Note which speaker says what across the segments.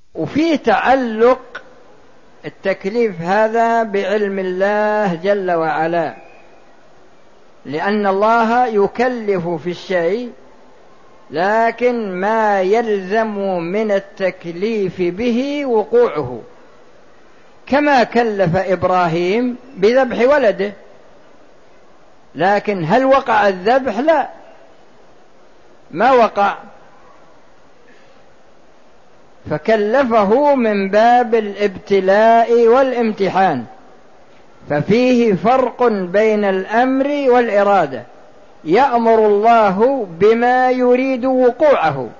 Speaker 1: وفي تعلق التكليف هذا بعلم الله جل وعلا، لأن الله يكلف في الشيء، لكن ما يلزم من التكليف به وقوعه، كما كلف إبراهيم بذبح ولده، لكن هل وقع الذبح؟ لا، ما وقع، فكلفه من باب الابتلاء والامتحان. ففيه فرق بين الأمر والإرادة، يأمر الله بما يريد وقوعه،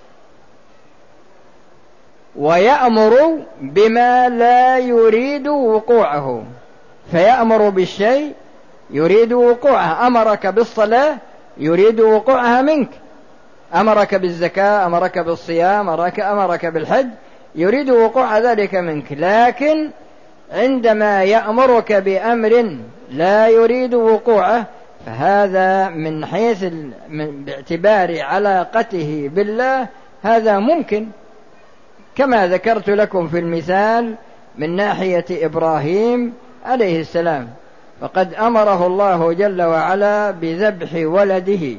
Speaker 1: ويأمر بما لا يريد وقوعه، فيأمر بالشيء يريد وقوعه، أمرك بالصلاة يريد وقوعها منك، أمرك بالزكاة، أمرك بالصيام، أمرك بالحج، يريد وقوع ذلك منك. لكن عندما يأمرك بأمر لا يريد وقوعه، فهذا من حيث باعتبار علاقته بالله هذا ممكن، كما ذكرت لكم في المثال من ناحية إبراهيم عليه السلام، فقد أمره الله جل وعلا بذبح ولده،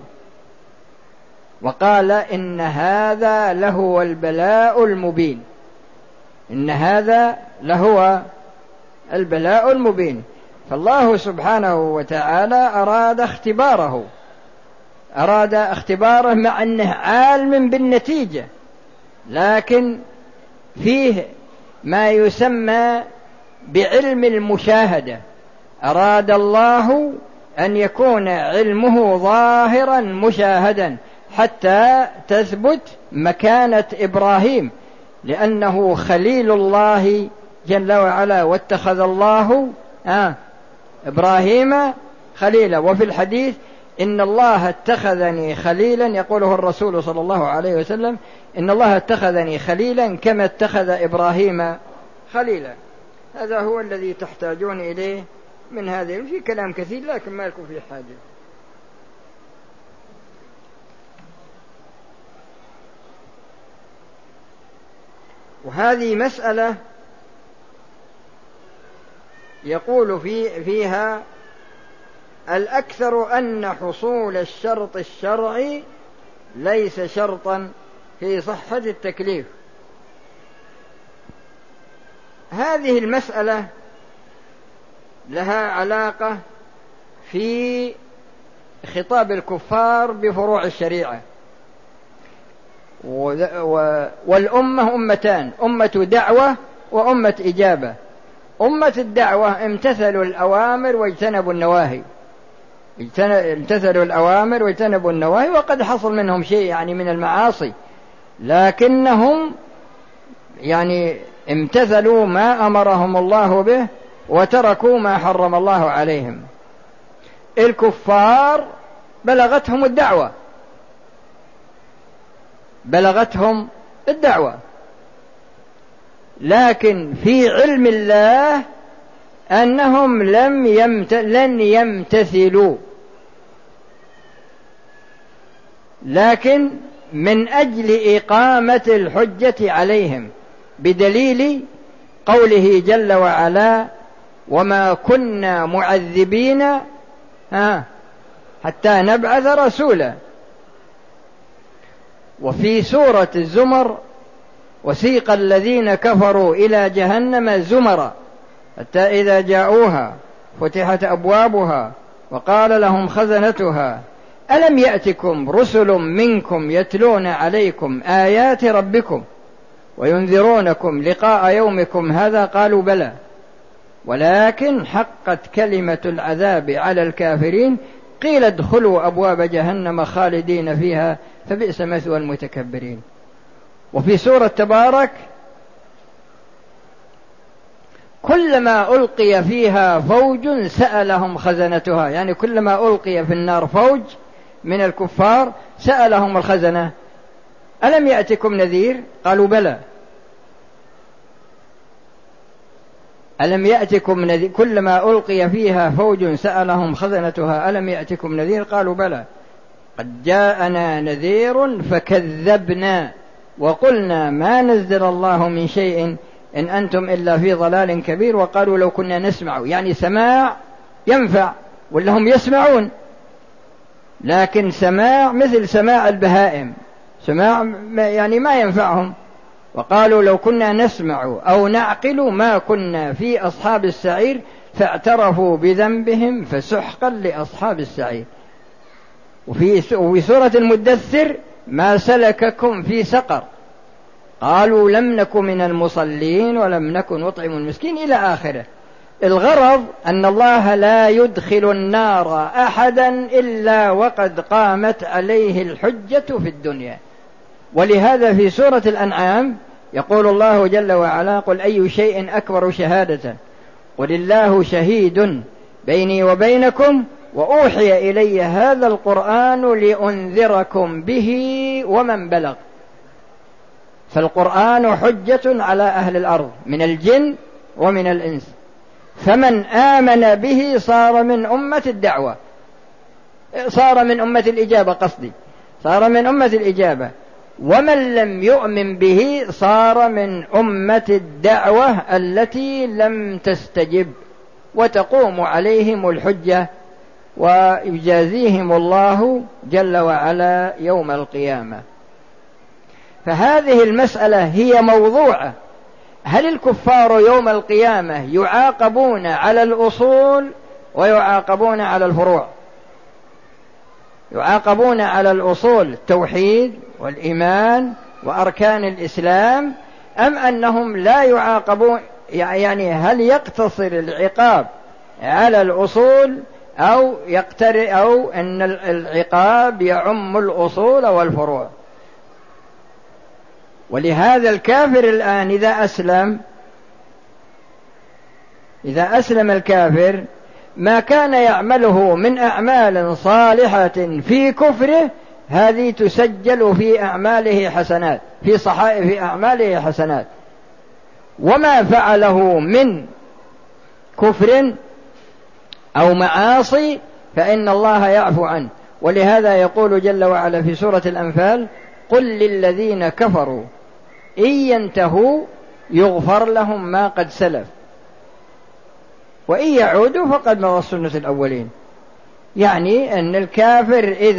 Speaker 1: وقال إن هذا لهو البلاء المبين، إن هذا لهو البلاء المبين. فالله سبحانه وتعالى أراد اختباره مع أنه عالم بالنتيجة، لكن فيه ما يسمى بعلم المشاهدة، أراد الله أن يكون علمه ظاهرا مشاهدا حتى تثبت مكانة إبراهيم، لأنه خليل الله جل وعلا، واتخذ الله إبراهيم خليلا. وفي الحديث إن الله اتخذني خليلا، يقوله الرسول صلى الله عليه وسلم، إن الله اتخذني خليلا كما اتخذ إبراهيم خليلا. هذا هو الذي تحتاجون إليه من هذه، في كلام كثير لكن ما لكم فيه حاجة. وهذه مسألة يقول فيها الأكثر أن حصول الشرط الشرعي ليس شرطا في صحة التكليف. هذه المسألة لها علاقة في خطاب الكفار بفروع الشريعة، والأمة أمتان، أمة دعوة وأمة إجابة. أمة الدعوة امتثلوا الأوامر واجتنبوا النواهي، امتثلوا الأوامر واجتنبوا النواهي، وقد حصل منهم شيء من المعاصي، لكنهم امتثلوا ما أمرهم الله به وتركوا ما حرم الله عليهم. الكفار بلغتهم الدعوة، لكن في علم الله أنهم لن يمتثلوا، لكن من أجل إقامة الحجة عليهم بدليل قوله جل وعلا وما كنا معذبين حتى نبعث رسولا. وفي سورة الزمر وسيق الذين كفروا إلى جهنم زمرا حتى إذا جاءوها فتحت أبوابها وقال لهم خزنتها ألم يأتكم رسل منكم يتلون عليكم آيات ربكم وينذرونكم لقاء يومكم هذا قالوا بلى ولكن حقت كلمة العذاب على الكافرين قيل ادخلوا أبواب جهنم خالدين فيها فبئس مثوى المتكبرين. وفي سورة تبارك كلما ألقي فيها فوج سألهم خزنتها، كلما ألقي في النار فوج من الكفار سألهم الخزنة ألم يأتكم نذير قالوا بلى. ألم يأتكم نذير، كلما ألقي فيها فوج سألهم خزنتها ألم يأتكم نذير قالوا بلى قد جاءنا نذير فكذبنا وقلنا ما نزل الله من شيء إن أنتم إلا في ضلال كبير. وقالوا لو كنا نسمع، يعني سماع ينفع ولا هم يسمعون، لكن سماع مثل سماع البهائم، سماع يعني ما ينفعهم. وقالوا لو كنا نسمع أو نعقل ما كنا في أصحاب السعير فاعترفوا بذنبهم فسحقا لأصحاب السعير. وفي سورة المدثر ما سلككم في سقر قالوا لم نك من المصلين ولم نكن نطعم المسكين إلى آخره. الغرض أن الله لا يدخل النار أحدا إلا وقد قامت عليه الحجة في الدنيا. ولهذا في سورة الأنعام يقول الله جل وعلا قل أي شيء أكبر شهادة قل الله شهيد بيني وبينكم وأوحي إلي هذا القرآن لأنذركم به ومن بلغ. فالقرآن حجة على أهل الأرض من الجن ومن الإنس، فمن آمن به صار من أمة الدعوة، صار من أمة الإجابة، قصدي صار من أمة الإجابة، ومن لم يؤمن به صار من أمة الدعوة التي لم تستجب، وتقوم عليهم الحجة ويجازيهم الله جل وعلا يوم القيامة. فهذه المسألة هي موضوعة. هل الكفار يوم القيامة يعاقبون على الأصول ويعاقبون على الفروع؟ يعاقبون على الأصول التوحيد والإيمان وأركان الإسلام، أم أنهم لا يعاقبون؟ يعني هل يقتصر العقاب على الأصول أو أن العقاب يعم الأصول والفروع؟ ولهذا الكافر الآن إذا أسلم الكافر ما كان يعمله من أعمال صالحة في كفره هذه تسجل في أعماله حسنات، في صحائف أعماله حسنات، وما فعله من كفر أو معاصي فإن الله يعفو عنه. ولهذا يقول جل وعلا في سورة الأنفال قل للذين كفروا إن ينتهوا يغفر لهم ما قد سلف وإن يعودوا فقد مضت سنة الأولين. يعني أن الكافر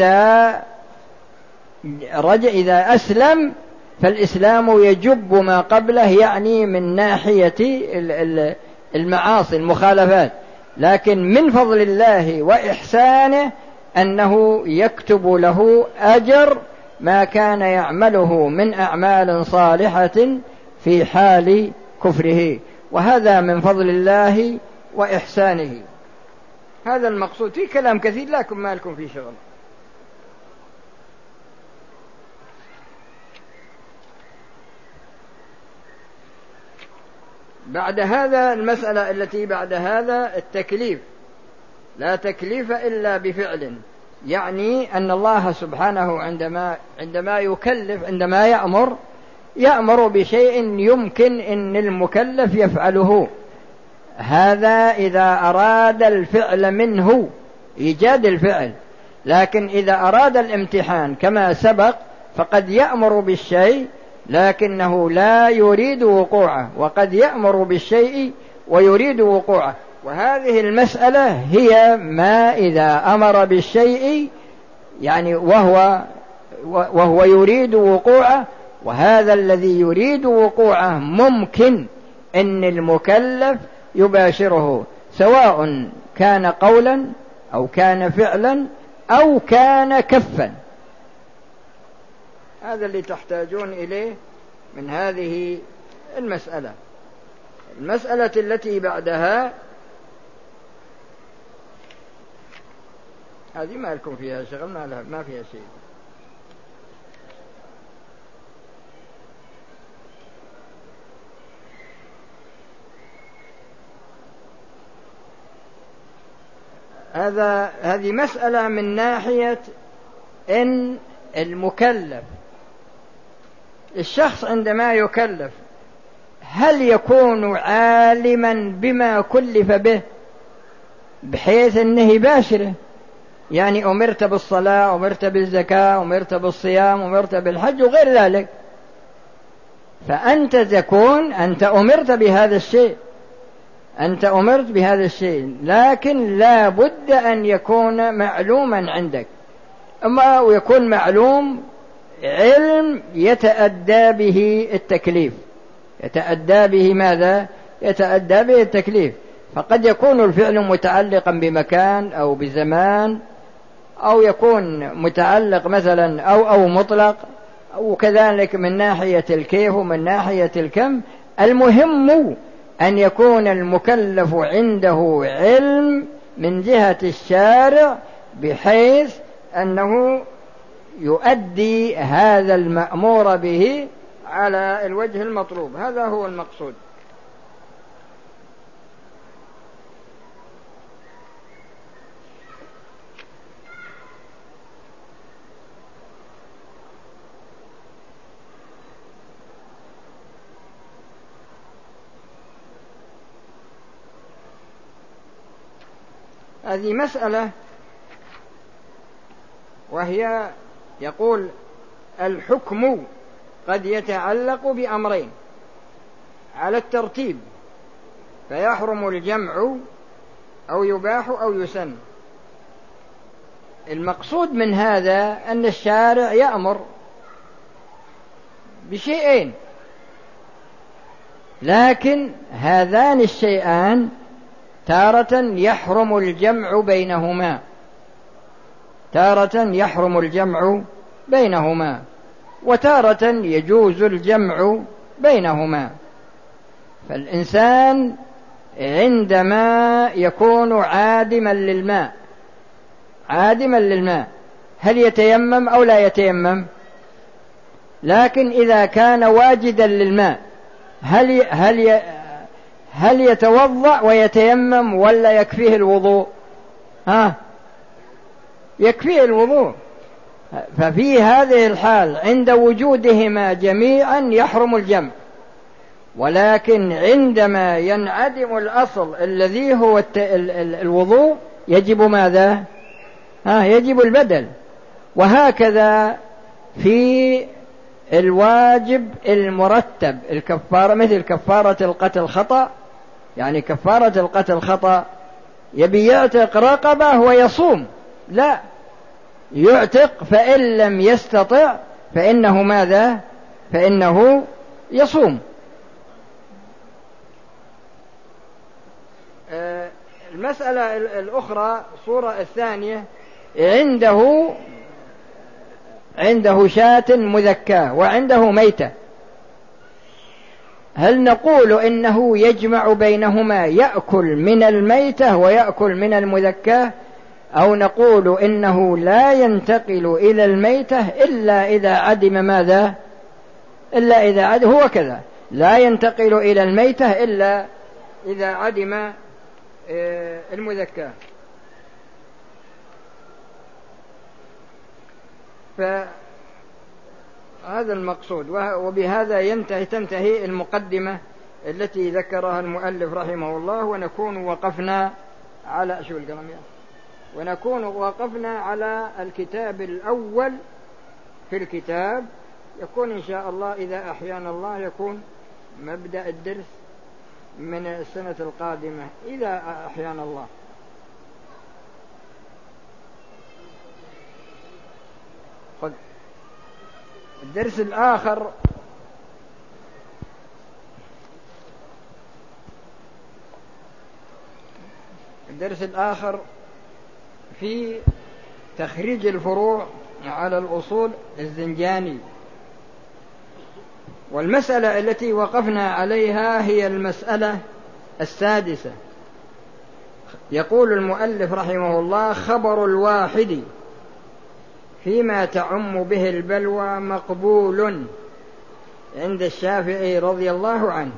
Speaker 1: إذا أسلم فالإسلام يجب ما قبله، يعني من ناحية المعاصي المخالفات، لكن من فضل الله وإحسانه أنه يكتب له أجر ما كان يعمله من أعمال صالحة في حال كفره، وهذا من فضل الله وإحسانه. هذا المقصود. في كلام كثير لكن ما لكم في شغل. بعد هذا المسألة التي بعد هذا التكليف، لا تكليف إلا بفعل، يعني أن الله سبحانه عندما يكلف، عندما يأمر بشيء يمكن أن المكلف يفعله، هذا إذا أراد الفعل منه إيجاد الفعل. لكن إذا أراد الامتحان كما سبق فقد يأمر بالشيء لكنه لا يريد وقوعه، وقد يأمر بالشيء ويريد وقوعه. وهذه المسألة هي ما إذا أمر بالشيء يعني وهو يريد وقوعه، وهذا الذي يريد وقوعه ممكن أن المكلف يباشره، سواء كان قولا أو كان فعلا أو كان كفا. هذا اللي تحتاجون إليه من هذه المسألة. المسألة التي بعدها هذه ما لكم فيها شغل، ما فيها شيء. هذه مسألة من ناحية إن المكلف، الشخص عندما يكلف هل يكون عالما بما كلف به بحيث أنه يباشره؟ يعني أمرت بالصلاة، أمرت بالزكاة، أمرت بالصيام، أمرت بالحج وغير ذلك، فأنت تكون أنت أمرت بهذا الشيء، أنت أمرت بهذا الشيء، لكن لا بد أن يكون معلوما عندك، أما ويكون معلوم علم يتأدى به التكليف، يتأدى به ماذا؟ يتأدى به التكليف. فقد يكون الفعل متعلقا بمكان أو بزمان، أو يكون متعلق مثلا أو مطلق، أو كذلك من ناحية الكيف ومن ناحية الكم. المهم أن يكون المكلف عنده علم من جهة الشارع بحيث أنه يؤدي هذا المأمور به على الوجه المطلوب. هذا هو المقصود. هذه مسألة، وهي يقول الحكم قد يتعلق بأمرين على الترتيب، فيحرم الجمع أو يباح أو يسن. المقصود من هذا أن الشارع يأمر بشيئين، لكن هذان الشيئان تارة يحرم الجمع بينهما، تارة يحرم الجمع بينهما، وتارة يجوز الجمع بينهما. فالإنسان عندما يكون عادما للماء، عادما للماء، هل يتيمم أو لا يتيمم؟ لكن إذا كان واجدا للماء هل يتوضأ ويتيمم ولا يكفيه الوضوء؟ يكفيه الوضوء. ففي هذه الحال عند وجودهما جميعا يحرم الجمع، ولكن عندما ينعدم الأصل الذي هو الوضوء يجب ماذا؟ يجب البدل. وهكذا في الواجب المرتب، الكفارة، مثل كفارة القتل خطأ، يعني كفارة القتل خطأ يبي يعتق رقبة ويصوم، لا، يعتق، فإن لم يستطع فإنه ماذا؟ فإنه يصوم. المسألة الأخرى، الصورة الثانية، عنده شاة مذكاة وعنده ميتة، هل نقول إنه يجمع بينهما، يأكل من الميتة ويأكل من المذكاة، أو نقول إنه لا ينتقل إلى الميتة إلا إذا عدم ماذا؟ إلا إذا عدم، هو كذا، لا ينتقل إلى الميتة إلا إذا عدم المذكاة. فهذا المقصود. وبهذا تنتهي المقدمة التي ذكرها المؤلف رحمه الله. ونكون وقفنا على على الكتاب الأول في الكتاب. يكون إن شاء الله إذا أحيانا الله يكون مبدأ الدرس من السنة القادمة إذا أحيانا الله. الدرس الآخر في تخريج الفروع على الأصول الزنجاني. والمسألة التي وقفنا عليها هي المسألة السادسة. يقول المؤلف رحمه الله: خبر الواحد فيما تعم به البلوى مقبول عند الشافعي رضي الله عنه.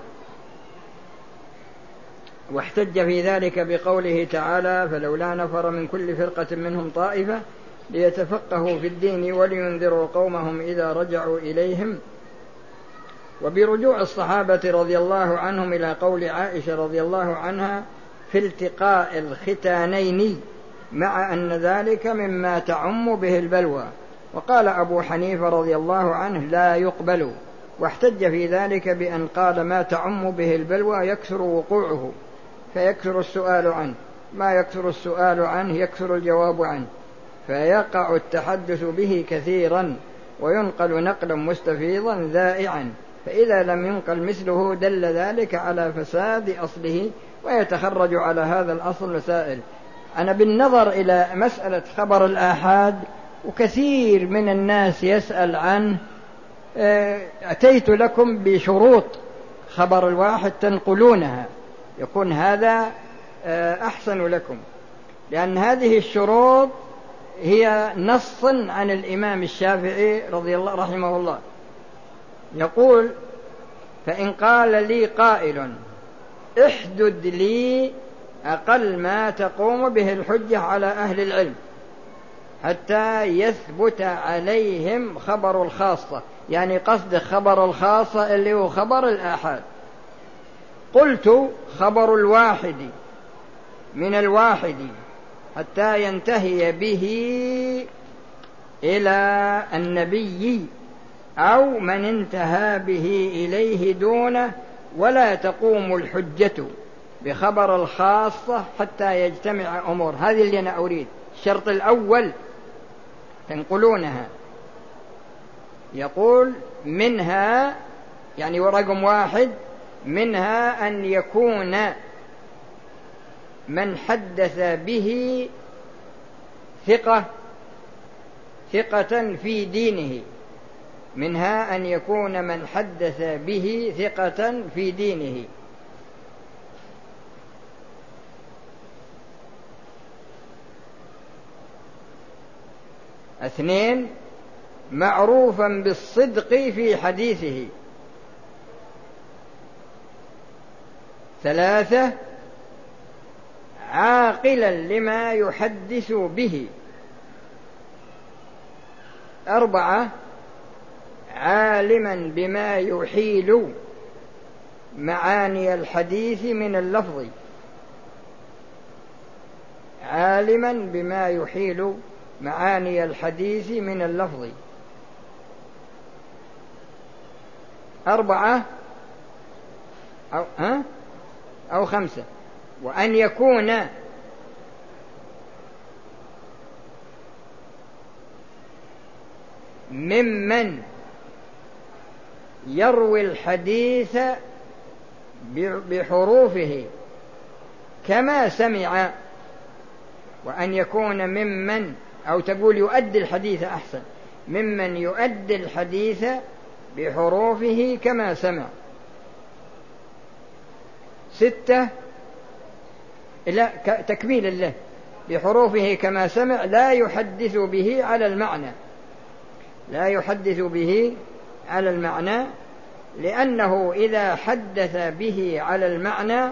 Speaker 1: واحتج في ذلك بقوله تعالى: فلولا نفر من كل فرقة منهم طائفة ليتفقهوا في الدين ولينذروا قومهم إذا رجعوا إليهم. وبرجوع الصحابة رضي الله عنهم إلى قول عائشة رضي الله عنها في التقاء الختانين، مع أن ذلك مما تعم به البلوى. وقال أبو حنيفة رضي الله عنه: لا يقبل، واحتج في ذلك بأن قال ما تعم به البلوى يكثر وقوعه فيكثر السؤال عنه، ما يكثر السؤال عنه يكثر الجواب عنه، فيقع التحدث به كثيرا وينقل نقلا مستفيضا ذائعا، فإذا لم ينقل مثله دل ذلك على فساد أصله ويتخرج على هذا الأصل مسائل. أنا بالنظر إلى مسألة خبر الآحاد وكثير من الناس يسأل عنه، أتيت لكم بشروط خبر الواحد تنقلونها يكون هذا أحسن لكم، لأن هذه الشروط هي نص عن الإمام الشافعي رضي الله رحمه الله، يقول: فإن قال لي قائل احدد لي أقل ما تقوم به الحجة على أهل العلم حتى يثبت عليهم خبر الخاصة، يعني قصد خبر الخاصة اللي هو خبر الآحاد، قلت خبر الواحد من الواحد حتى ينتهي به إلى النبي أو من انتهى به إليه دونه، ولا تقوم الحجة بخبر الخاصة حتى يجتمع أمور. هذه اللي أنا أريد. الشرط الأول تنقلونها، يقول منها يعني ورقم 1 منها أن يكون من حدث به ثقة في دينه، منها أن يكون من حدث به ثقة في دينه. 2 معروفا بالصدق في حديثه. 3 عاقلا لما يحدث به. 4 عالما بما يحيل معاني الحديث من اللفظ، عالما بما يحيل معاني الحديث من اللفظ. 4 أو 5 وأن يكون ممن يروي الحديث بحروفه كما سمع، وأن يكون ممن، أو تقول يؤدي الحديث أحسن، ممن يؤدي الحديث بحروفه كما سمع. 6 لا تكميل له بحروفه كما سمع، لا يحدث به على المعنى، لا يحدث به على المعنى، لأنه إذا حدث به على المعنى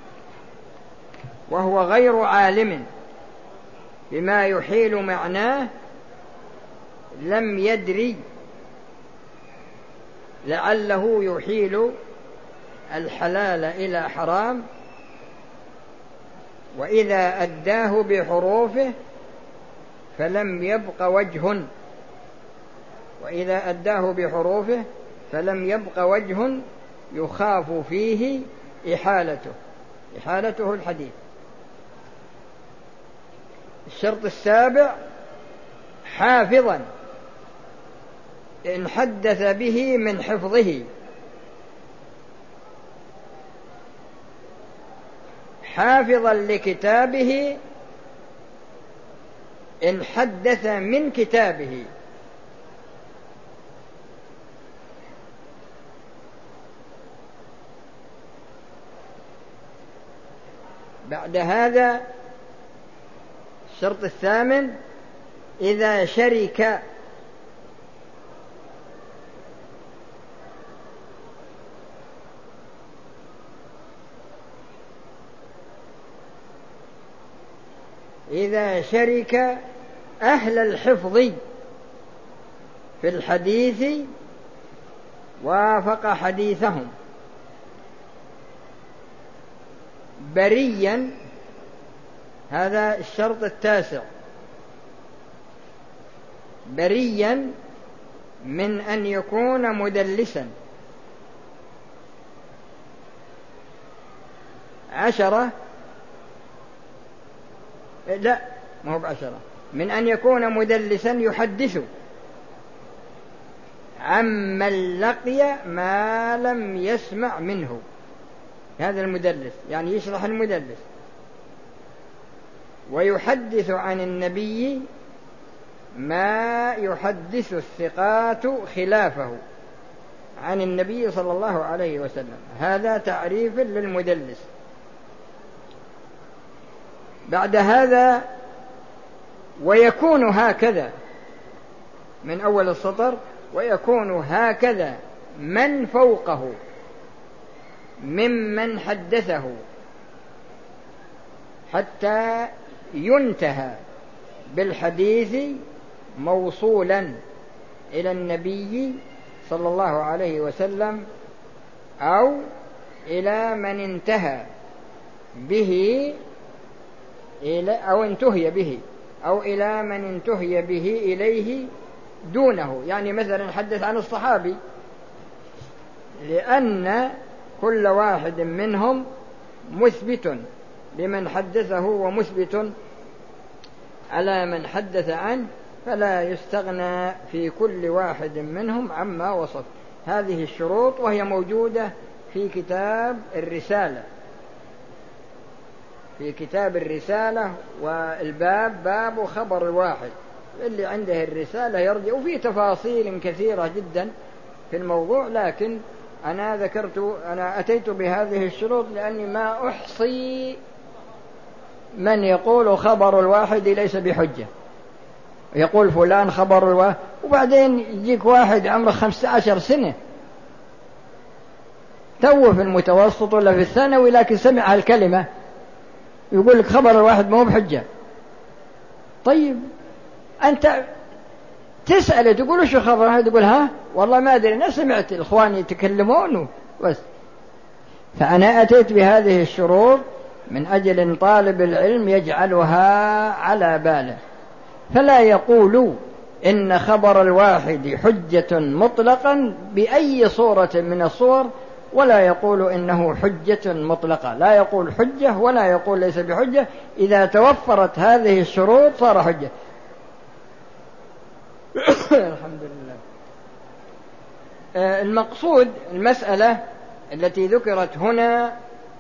Speaker 1: وهو غير عالم بما يحيل معناه لم يدري، لعله يحيل الحلال إلى حرام، وإذا أداه بحروفه فلم يبق وجه، وإذا أداه بحروفه فلم يبق وجه يخاف فيه إحالته الحديث. الشرط السابع حافظا إن حدث به من حفظه، حافظا لكتابه إن حدث من كتابه. بعد هذا الشرط الثامن إذا شرك أهل الحفظ في الحديث وافق حديثهم بريا. هذا الشرط التاسع، بريا من أن يكون مدلسا، 10 لا ما هو ب10 من أن يكون مدلسا يحدث عمن لقي ما لم يسمع منه. هذا المدلس يعني يشرح المدلس. ويحدث عن النبي ما يحدث الثقات خلافه عن النبي صلى الله عليه وسلم. هذا تعريف للمدلس. بعد هذا ويكون هكذا من أول السطر ويكون هكذا من فوقه ممن حدثه حتى ينتهى بالحديث موصولا إلى النبي صلى الله عليه وسلم أو إلى من انتهى به أو انتهي به أو إلى من انتهي به إليه دونه. يعني مثلا حدث عن الصحابي لأن كل واحد منهم مثبت لمن حدثه ومثبت على من حدث عنه، فلا يستغنى في كل واحد منهم عما وصف. هذه الشروط وهي موجودة في كتاب الرسالة، في كتاب الرسالة، والباب باب خبر الواحد. اللي عنده الرسالة يرجع، وفي تفاصيل كثيرة جدا في الموضوع، لكن أنا أتيت بهذه الشروط لأني ما أحصي من يقول خبر الواحد ليس بحجة، يقول فلان خبر الواحد، وبعدين يجيك واحد عمره 15 سنة تو في المتوسط ولا في الثانوي لكن سمع الكلمة يقول لك خبر الواحد ما هو بحجة. طيب أنت تسأله تقول شو خبر الواحد، يقول ها والله ما أدري أنا سمعت الإخوان يتكلمون بس. فأنا أتيت بهذه الشروط من أجل أن طالب العلم يجعلها على باله، فلا يقول إن خبر الواحد حجة مطلقا بأي صورة من الصور، ولا يقول إنه حجة مطلقة، لا يقول حجة ولا يقول ليس بحجة. إذا توفرت هذه الشروط صار حجة. الحمد لله. المقصود المسألة التي ذكرت هنا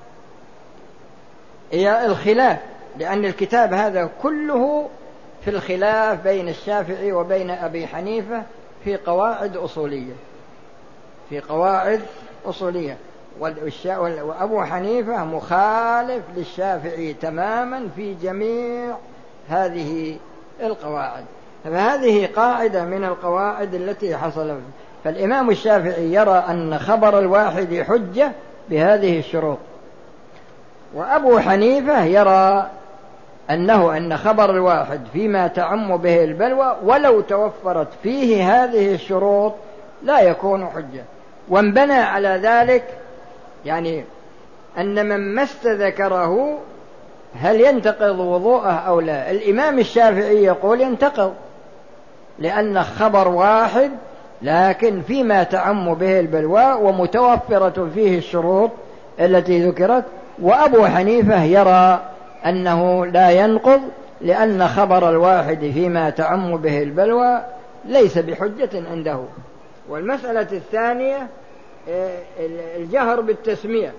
Speaker 1: هي الخلاف، لأن الكتاب هذا كله في الخلاف بين الشافعي وبين أبي حنيفة في قواعد أصولية، في قواعد أصولية. وأبو حنيفة مخالف للشافعي تماما في جميع هذه القواعد. فهذه قاعدة من القواعد التي حصل. فالإمام الشافعي يرى أن خبر الواحد حجة بهذه الشروط، وأبو حنيفة يرى أن خبر الواحد فيما تعم به البلوى ولو توفرت فيه هذه الشروط لا يكون حجة. وانبنى على ذلك يعني أن من مس ذكره هل ينتقض وضوءه أو لا. الإمام الشافعي يقول ينتقض، لأن خبر واحد لكن فيما تعم به البلوى ومتوفرة فيه الشروط التي ذكرت. وأبو حنيفة يرى أنه لا ينقض، لأن خبر الواحد فيما تعم به البلوى ليس بحجة عنده. والمسألة الثانية الجهر بالتسمية،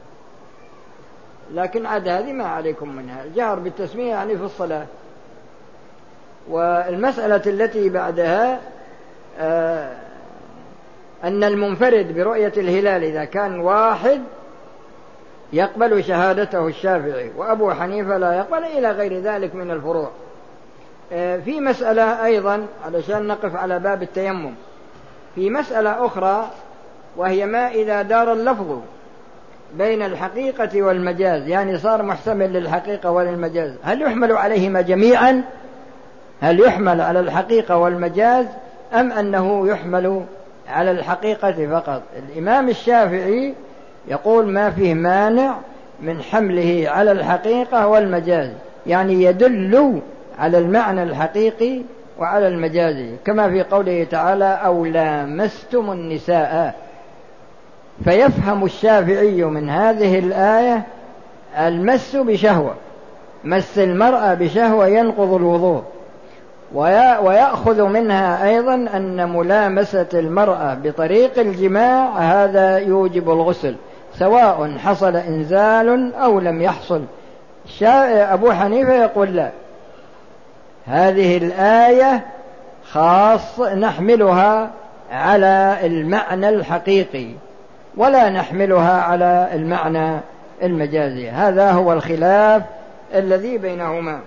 Speaker 1: لكن عاد هذه ما عليكم منها. الجهر بالتسمية يعني في الصلاة. والمسألة التي بعدها أن المنفرد برؤية الهلال إذا كان واحد يقبل شهادته الشافعي، وأبو حنيفة لا يقبل، إلى غير ذلك من الفروع. في مسألة أيضا علشان نقف على باب التيمم، في مسألة أخرى وهي ما إذا دار اللفظ بين الحقيقة والمجاز، يعني صار محتمل للحقيقة وللمجاز، هل يحمل عليهما جميعا؟ هل يحمل على الحقيقة والمجاز أم أنه يحمل على الحقيقة فقط؟ الإمام الشافعي يقول ما فيه مانع من حمله على الحقيقة والمجاز، يعني يدل على المعنى الحقيقي وعلى المجازي، كما في قوله تعالى أو لامستم النساء. فيفهم الشافعي من هذه الآية المس بشهوة، مس المرأة بشهوة ينقض الوضوء. ويأخذ منها أيضا أن ملامسة المرأة بطريق الجماع هذا يوجب الغسل سواء حصل إنزال أو لم يحصل. أبو حنيفة يقول لا، هذه الآية خاص نحملها على المعنى الحقيقي ولا نحملها على المعنى المجازي. هذا هو الخلاف الذي بينهما.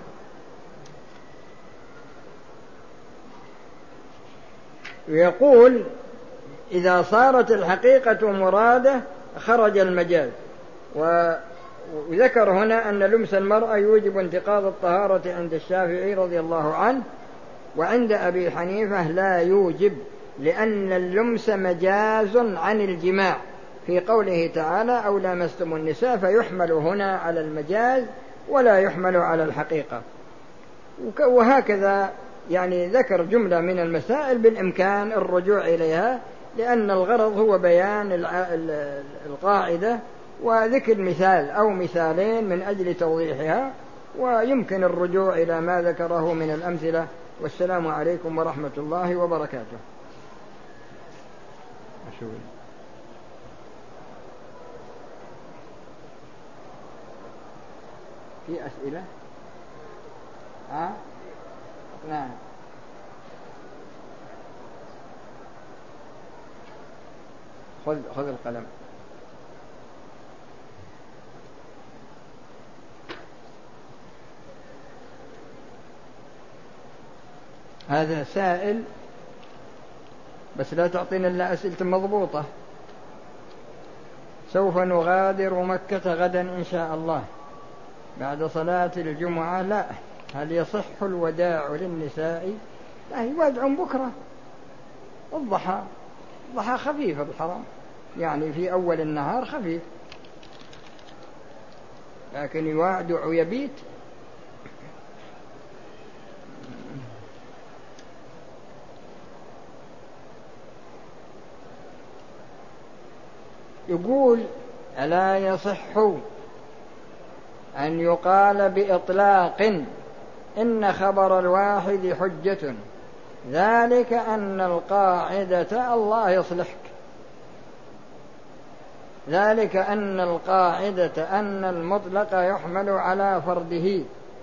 Speaker 1: يقول إذا صارت الحقيقة مرادة خرج المجاز. وذكر هنا أن لمس المرأة يوجب انتقاض الطهارة عند الشافعي رضي الله عنه، وعند أبي حنيفة لا يوجب، لأن اللمس مجاز عن الجماع في قوله تعالى أو لامستم النساء، فيحمل هنا على المجاز ولا يحمل على الحقيقة. وهكذا يعني ذكر جملة من المسائل بالإمكان الرجوع إليها، لأن الغرض هو بيان القاعدة وذكر مثال أو مثالين من أجل توضيحها، ويمكن الرجوع إلى ما ذكره من الأمثلة. والسلام عليكم ورحمة الله وبركاته. في أسئلة؟ نعم. خذ القلم. هذا سائل، بس لا تعطينا إلا أسئلة مضبوطة. سوف نغادر مكة غدا إن شاء الله بعد صلاة الجمعة. لا، هل يصح الوداع للنساء؟ لا، يودعون بكرة الضحى. الضحى خفيف بالحرم، يعني في أول النهار خفيف، لكن يودع ويبيت. يقول ألا يصح أن يقال بإطلاق إن خبر الواحد حجة، ذلك أن القاعدة الله يصلحك، ذلك أن القاعدة أن المطلق يحمل على فرده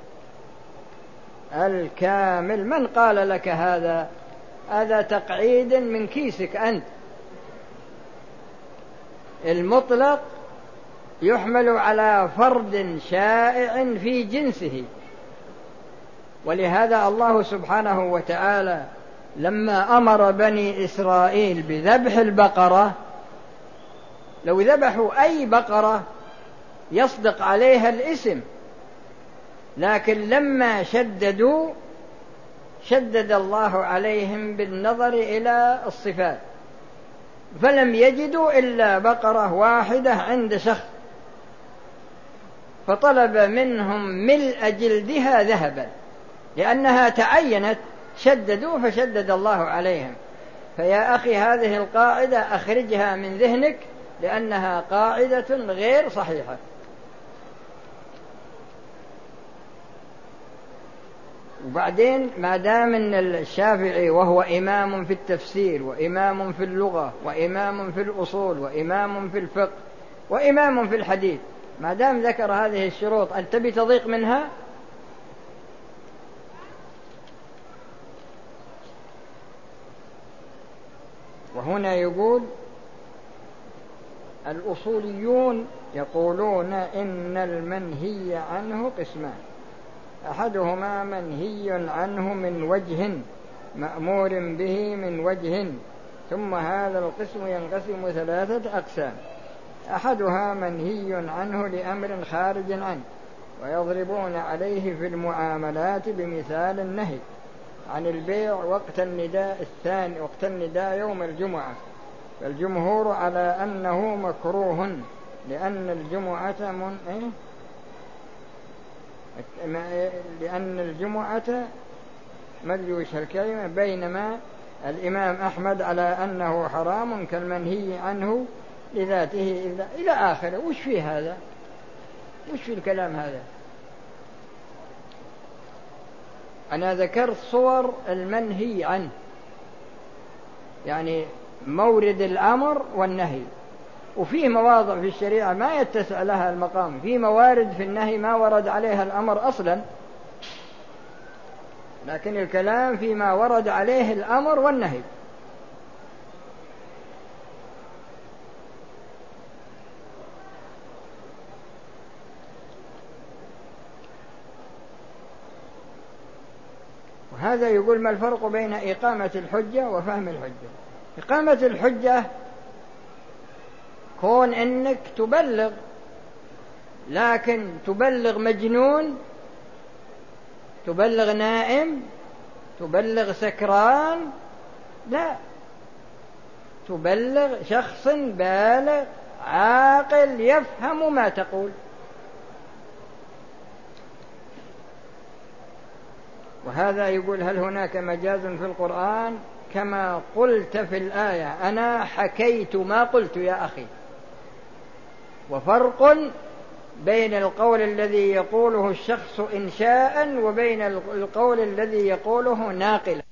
Speaker 1: الكامل. من قال لك هذا؟ هذا تقعيد من كيسك أنت. المطلق يحمل على فرد شائع في جنسه، ولهذا الله سبحانه وتعالى لما أمر بني إسرائيل بذبح البقرة، لو ذبحوا أي بقرة يصدق عليها الاسم، لكن لما شدد الله عليهم بالنظر إلى الصفات، فلم يجدوا إلا بقرة واحدة عند شخص، فطلب منهم ملء جلدها ذهبا لأنها تعينت، شددوا فشدد الله عليهم. فيا أخي هذه القاعدة أخرجها من ذهنك، لأنها قاعدة غير صحيحة. وبعدين ما دام أن الشافعي وهو إمام في التفسير وإمام في اللغة وإمام في الأصول وإمام في الفقه وإمام في الحديث، ما دام ذكر هذه الشروط أن تبي تضيق منها؟ وهنا يقول الأصوليون يقولون إن المنهي عنه قسمان، أحدهما منهي عنه من وجه مأمور به من وجه، ثم هذا القسم ينقسم 3 أقسام. أحدها منهي عنه لأمر خارج عنه، ويضربون عليه في المعاملات بمثال النهي عن البيع وقت النداء الثاني، وقت النداء يوم الجمعة، فالجمهور على أنه مكروه لأن الجمعة مدلوش الكلمة، بينما الإمام أحمد على أنه حرام كالمنهي عنه لذاته إلى آخره. وش في هذا؟ وش في الكلام هذا؟ أنا ذكرت صور المنهي عنه، يعني مورد الأمر والنهي، وفيه مواضع في الشريعة ما يتسع لها المقام، في موارد في النهي ما ورد عليها الأمر أصلا، لكن الكلام فيما ورد عليه الأمر والنهي. وهذا يقول: ما الفرق بين إقامة الحجة وفهم الحجة؟ إقامة الحجة كون إنك تبلغ، لكن تبلغ مجنون، تبلغ نائم، تبلغ سكران، لا، تبلغ شخص بالغ عاقل يفهم ما تقول. وهذا يقول: هل هناك مجاز في القرآن كما قلت في الآية أنا حكيت ما قلت يا أخي؟ وفرق بين القول الذي يقوله الشخص إنشاء وبين القول الذي يقوله ناقلا.